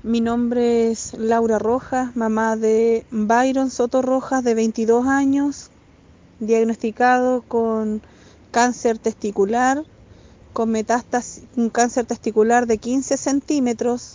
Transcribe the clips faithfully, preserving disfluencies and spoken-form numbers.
Mi nombre es Laura Rojas, mamá de Byron Soto Rojas, de veintidós años, diagnosticado con cáncer testicular, con metástasis, un cáncer testicular de quince centímetros,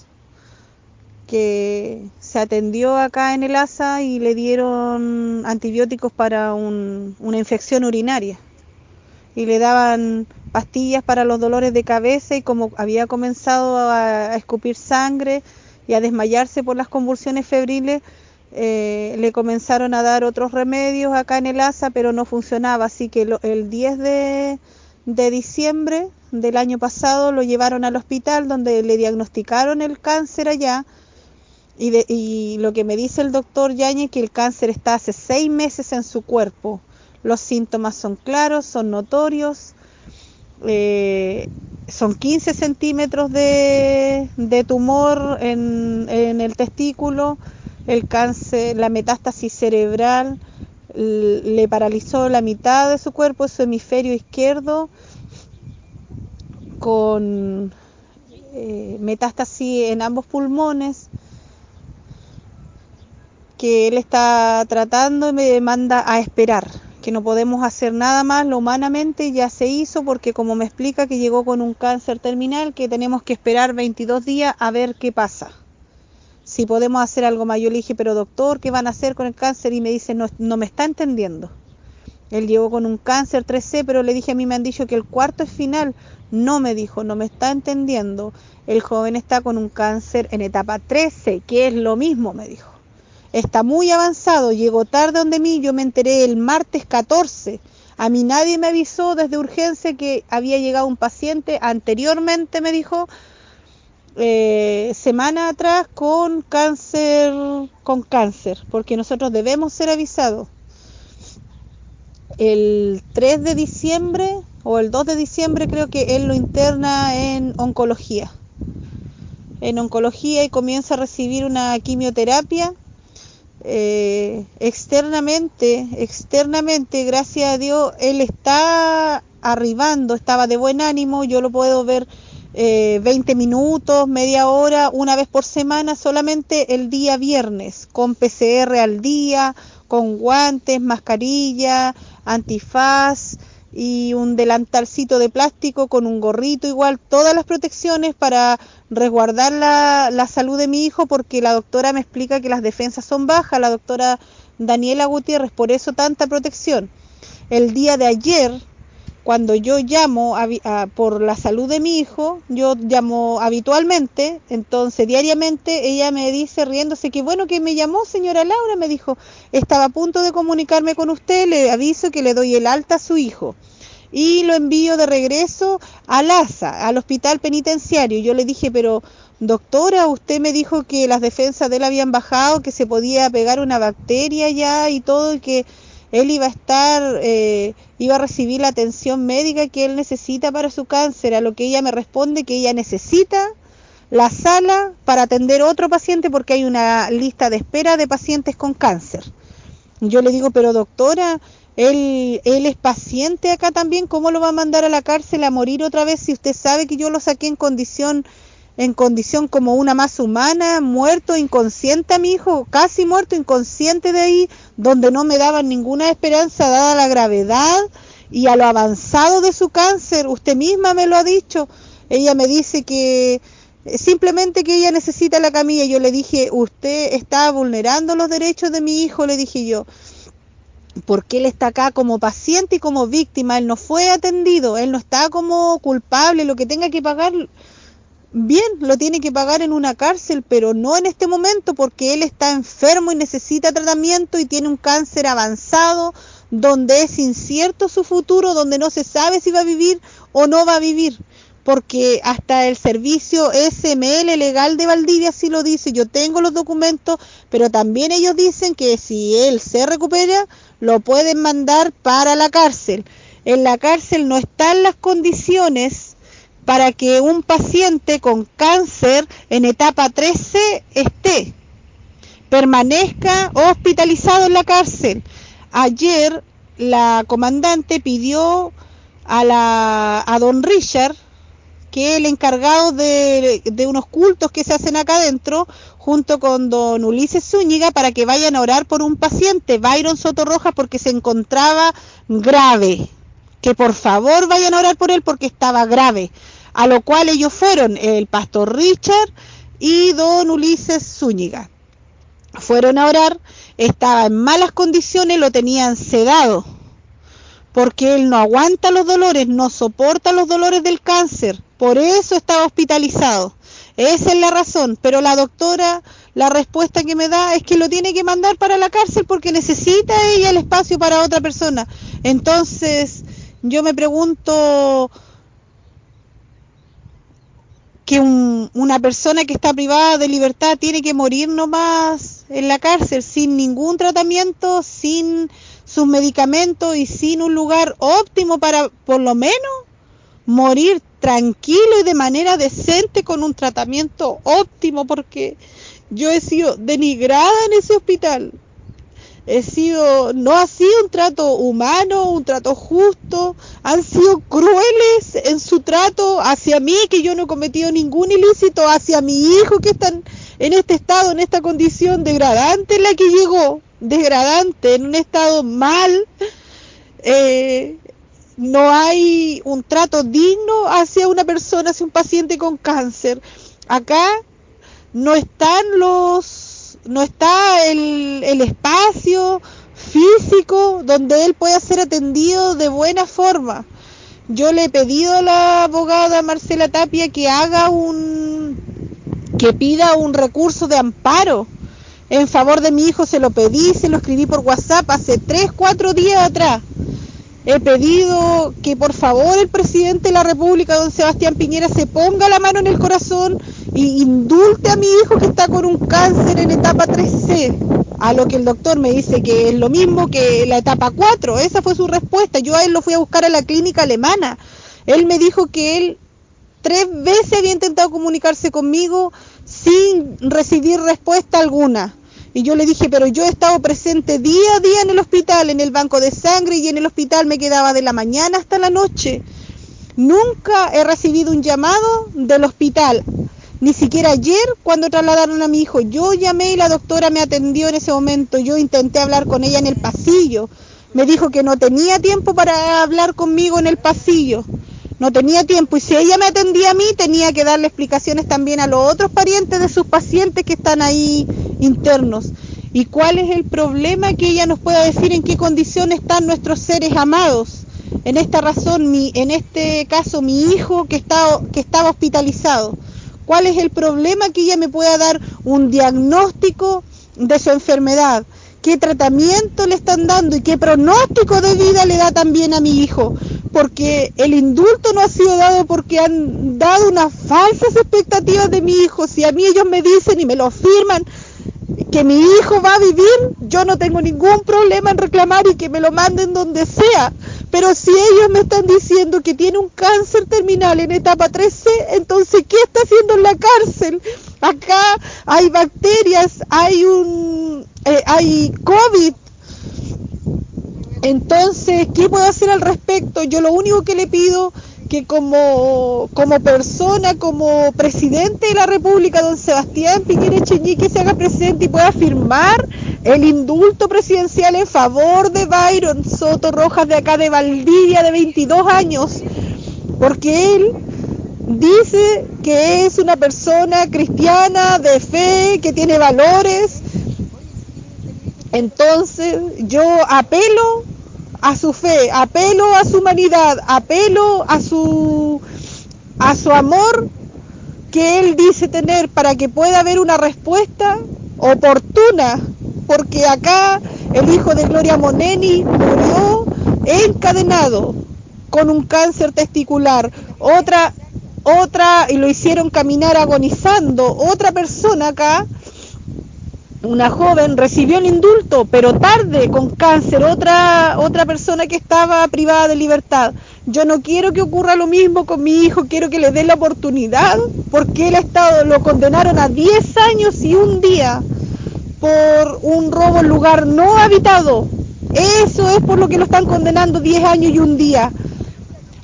que se atendió acá en el A S A y le dieron antibióticos para un, una infección urinaria. Y le daban pastillas para los dolores de cabeza, y como había comenzado a, a escupir sangre y a desmayarse por las convulsiones febriles, eh, le comenzaron a dar otros remedios acá en el A S A, pero no funcionaba, así que lo, el diez de diciembre del año pasado lo llevaron al hospital, donde le diagnosticaron el cáncer allá, y, de, y lo que me dice el doctor Yáñez, que el cáncer está hace seis meses en su cuerpo. Los síntomas son claros, son notorios, eh, son quince centímetros de, de tumor en, en el testículo, el cáncer, la metástasis cerebral le paralizó la mitad de su cuerpo, su hemisferio izquierdo, con eh, metástasis en ambos pulmones, que él está tratando y me manda a esperar, que no podemos hacer nada más, lo humanamente ya se hizo, porque como me explica que llegó con un cáncer terminal, que tenemos que esperar veintidós días a ver qué pasa, si podemos hacer algo más. Yo le dije, pero doctor, ¿qué van a hacer con el cáncer? Y me dice, no, no me está entendiendo. Él llegó con un cáncer tres C, pero le dije, a mí me han dicho que el cuarto es final. No, me dijo, no me está entendiendo. El joven está con un cáncer en etapa trece, que es lo mismo, me dijo. Está muy avanzado, llegó tarde donde mí, yo me enteré el martes catorce. A mí nadie me avisó desde urgencia que había llegado un paciente anteriormente, me dijo, eh, semana atrás con cáncer, con cáncer, porque nosotros debemos ser avisados. El tres de diciembre o el dos de diciembre creo que él lo interna en oncología. En oncología y comienza a recibir una quimioterapia. Eh, externamente, externamente, gracias a Dios, él está arribando, estaba de buen ánimo, yo lo puedo ver eh, veinte minutos, media hora, una vez por semana, solamente el día viernes, con P C R al día, con guantes, mascarilla, antifaz y un delantalcito de plástico con un gorrito igual, todas las protecciones para resguardar la, la salud de mi hijo, porque la doctora me explica que las defensas son bajas, la doctora Daniela Gutiérrez, por eso tanta protección. El día de ayer, cuando yo llamo a, a, por la salud de mi hijo, yo llamo habitualmente, entonces diariamente ella me dice riéndose, que bueno que me llamó, señora Laura, me dijo, estaba a punto de comunicarme con usted, le aviso que le doy el alta a su hijo y lo envío de regreso al A S A, al hospital penitenciario. Yo le dije, pero doctora, usted me dijo que las defensas de él habían bajado, que se podía pegar una bacteria ya y todo, y que él iba a estar, eh, iba a recibir la atención médica que él necesita para su cáncer. A lo que ella me responde que ella necesita la sala para atender otro paciente, porque hay una lista de espera de pacientes con cáncer. Yo le digo, pero doctora, él, él es paciente acá también, ¿cómo lo va a mandar a la cárcel a morir otra vez si usted sabe que yo lo saqué en condición, en condición como una más humana, muerto, inconsciente a mi hijo, casi muerto, inconsciente de ahí, donde no me daban ninguna esperanza dada la gravedad y a lo avanzado de su cáncer? Usted misma me lo ha dicho. Ella me dice que simplemente que ella necesita la camilla. Yo le dije, usted está vulnerando los derechos de mi hijo, le dije yo, porque él está acá como paciente y como víctima, él no fue atendido, él no está como culpable, lo que tenga que pagar, bien, lo tiene que pagar en una cárcel, pero no en este momento, porque él está enfermo y necesita tratamiento y tiene un cáncer avanzado, donde es incierto su futuro, donde no se sabe si va a vivir o no va a vivir, porque hasta el servicio S M L legal de Valdivia sí lo dice. Yo tengo los documentos, pero también ellos dicen que si él se recupera, lo pueden mandar para la cárcel. En la cárcel no están las condiciones para que un paciente con cáncer en etapa trece esté, permanezca hospitalizado en la cárcel. Ayer la comandante pidió a la a don Richard que es el encargado de, de unos cultos que se hacen acá adentro, junto con don Ulises Zúñiga, para que vayan a orar por un paciente, Byron Soto Rojas, porque se encontraba grave. Que por favor vayan a orar por él porque estaba grave. A lo cual ellos fueron, el pastor Richard y don Ulises Zúñiga. Fueron a orar, estaba en malas condiciones, lo tenían sedado, porque él no aguanta los dolores, no soporta los dolores del cáncer, por eso estaba hospitalizado. Esa es la razón, pero la doctora, la respuesta que me da es que lo tiene que mandar para la cárcel porque necesita ella el espacio para otra persona. Entonces, yo me pregunto, que un, una persona que está privada de libertad tiene que morir nomás en la cárcel sin ningún tratamiento, sin sus medicamentos y sin un lugar óptimo para por lo menos morir tranquilo y de manera decente con un tratamiento óptimo, porque yo he sido denigrada en ese hospital. He sido, no ha sido un trato humano, un trato justo, han sido crueles en su trato hacia mí, que yo no he cometido ningún ilícito, hacia mi hijo que está en este estado, en esta condición degradante en la que llegó, degradante, en un estado mal. Eh, no hay un trato digno hacia una persona, hacia un paciente con cáncer. Acá no están los, no está el, el espacio físico donde él pueda ser atendido de buena forma. Yo le he pedido a la abogada Marcela Tapia que haga un, que pida un recurso de amparo en favor de mi hijo. Se lo pedí, se lo escribí por WhatsApp hace tres, cuatro días atrás. He pedido que por favor el presidente de la República, don Sebastián Piñera, se ponga la mano en el corazón y indulte a mi hijo que está con un cáncer en etapa tres C, a lo que el doctor me dice que es lo mismo que la etapa cuatro. Esa fue su respuesta. Yo a él lo fui a buscar a la clínica alemana. Él me dijo que él tres veces había intentado comunicarse conmigo sin recibir respuesta alguna. Y yo le dije, pero yo he estado presente día a día en el hospital, en el banco de sangre, y en el hospital me quedaba de la mañana hasta la noche. Nunca he recibido un llamado del hospital, ni siquiera ayer cuando trasladaron a mi hijo. Yo llamé y la doctora me atendió en ese momento. Yo intenté hablar con ella en el pasillo. Me dijo que no tenía tiempo para hablar conmigo en el pasillo. No tenía tiempo, y si ella me atendía a mí, tenía que darle explicaciones también a los otros parientes de sus pacientes que están ahí internos. ¿Y cuál es el problema? Que ella nos pueda decir en qué condiciones están nuestros seres amados. En esta razón, mi, en este caso, mi hijo que, está, que estaba hospitalizado. ¿Cuál es el problema? Que ella me pueda dar un diagnóstico de su enfermedad. ¿Qué tratamiento le están dando y qué pronóstico de vida le da también a mi hijo? Porque el indulto no ha sido dado porque han dado unas falsas expectativas de mi hijo. Si a mí ellos me dicen y me lo firman que mi hijo va a vivir, yo no tengo ningún problema en reclamar y que me lo manden donde sea. Pero si ellos me están diciendo que tiene un cáncer terminal en etapa tres C, entonces ¿qué está haciendo en la cárcel? Acá hay bacterias, hay un eh, hay COVID. Entonces, ¿qué puedo hacer al respecto? Yo lo único que le pido, que como, como persona, como presidente de la República, don Sebastián Piñera Echeñique, se haga presente y pueda firmar el indulto presidencial en favor de Byron Soto Rojas, de acá de Valdivia, de veintidós años, porque él dice que es una persona cristiana, de fe, que tiene valores. Entonces yo apelo a su fe, apelo a su humanidad, apelo a su a su amor que él dice tener, para que pueda haber una respuesta oportuna, porque acá el hijo de Gloria Moneni murió encadenado con un cáncer testicular. Otra otra y lo hicieron caminar agonizando. Otra persona acá, una joven, recibió el indulto, pero tarde, con cáncer. Otra otra persona que estaba privada de libertad. Yo no quiero que ocurra lo mismo con mi hijo, quiero que le den la oportunidad, porque él ha estado, lo condenaron a diez años y un día por un robo en lugar no habitado. Eso es por lo que lo están condenando, diez años y un día.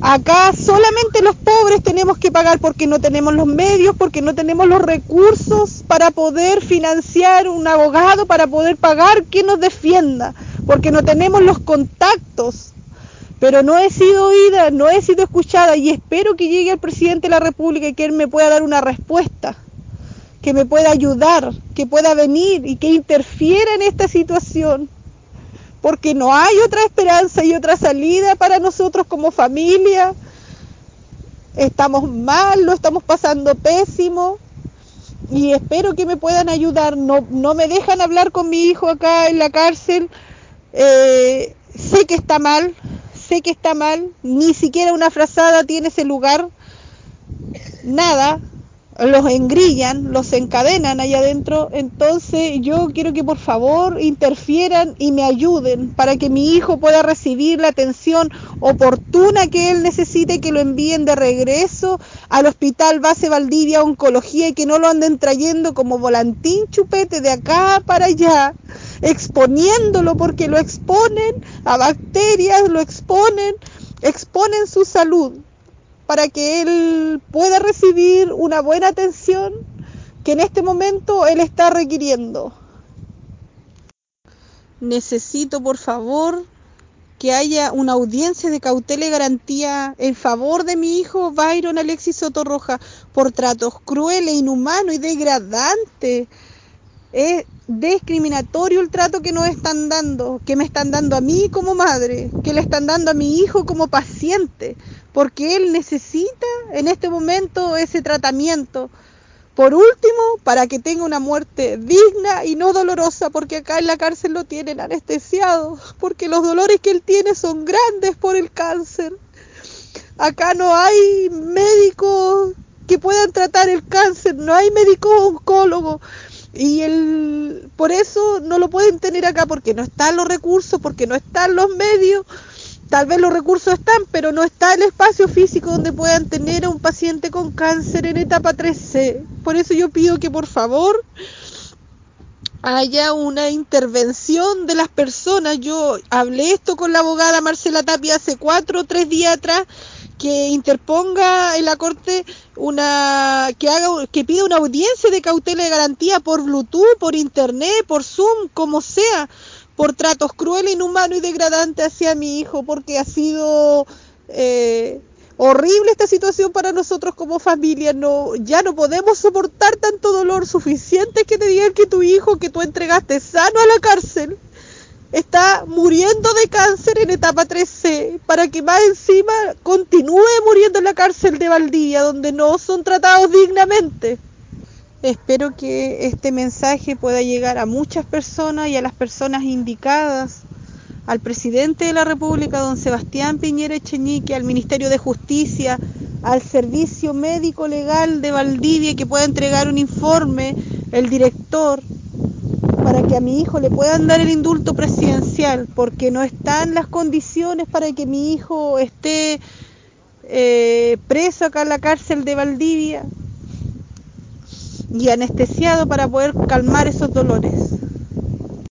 Acá solamente los pobres tenemos que pagar porque no tenemos los medios, porque no tenemos los recursos para poder financiar un abogado, para poder pagar que nos defienda, porque no tenemos los contactos. Pero no he sido oída, no he sido escuchada y espero que llegue el presidente de la República y que él me pueda dar una respuesta, que me pueda ayudar, que pueda venir y que interfiera en esta situación. Porque no hay otra esperanza y otra salida para nosotros como familia. Estamos mal, lo estamos pasando pésimo y espero que me puedan ayudar. No, no me dejan hablar con mi hijo acá en la cárcel. Eh, sé que está mal, sé que está mal, ni siquiera una frazada tiene ese lugar, nada. Los engrillan, los encadenan allá adentro. Entonces yo quiero que por favor interfieran y me ayuden para que mi hijo pueda recibir la atención oportuna que él necesite, que lo envíen de regreso al Hospital Base Valdivia Oncología y que no lo anden trayendo como volantín chupete de acá para allá, exponiéndolo, porque lo exponen a bacterias, lo exponen, exponen su salud, para que él pueda recibir una buena atención que en este momento él está requiriendo. Necesito, por favor, que haya una audiencia de cautela y garantía en favor de mi hijo Byron Alexis Soto Rojas por tratos crueles, inhumanos y degradantes. Es discriminatorio el trato que nos están dando, que me están dando a mí como madre, que le están dando a mi hijo como paciente, porque él necesita en este momento ese tratamiento. Por último, para que tenga una muerte digna y no dolorosa, porque acá en la cárcel lo tienen anestesiado, porque los dolores que él tiene son grandes por el cáncer. Acá no hay médicos que puedan tratar el cáncer, no hay médicos oncólogos. Y el, por eso no lo pueden tener acá, porque no están los recursos, porque no están los medios. Tal vez los recursos están, pero no está el espacio físico donde puedan tener a un paciente con cáncer en etapa tres C. Por eso yo pido que por favor haya una intervención de las personas. Yo hablé esto con la abogada Marcela Tapia hace cuatro o tres días atrás, que interponga en la corte una, que haga, que pida una audiencia de cautela y garantía por Bluetooth, por internet, por Zoom, como sea, por tratos crueles, inhumanos y degradantes hacia mi hijo, porque ha sido eh, horrible esta situación para nosotros como familia. No, ya no podemos soportar tanto dolor. Suficiente que te digan que tu hijo que tú entregaste sano a la cárcel está muriendo de cáncer en etapa tres C, para que más encima continúe muriendo en la cárcel de Valdivia, donde no son tratados dignamente. Espero que este mensaje pueda llegar a muchas personas y a las personas indicadas, al presidente de la República, don Sebastián Piñera Echenique, al Ministerio de Justicia, al Servicio Médico Legal de Valdivia, que pueda entregar un informe, el director, para que a mi hijo le puedan dar el indulto presidencial, porque no están las condiciones para que mi hijo esté eh, preso acá en la cárcel de Valdivia y anestesiado para poder calmar esos dolores.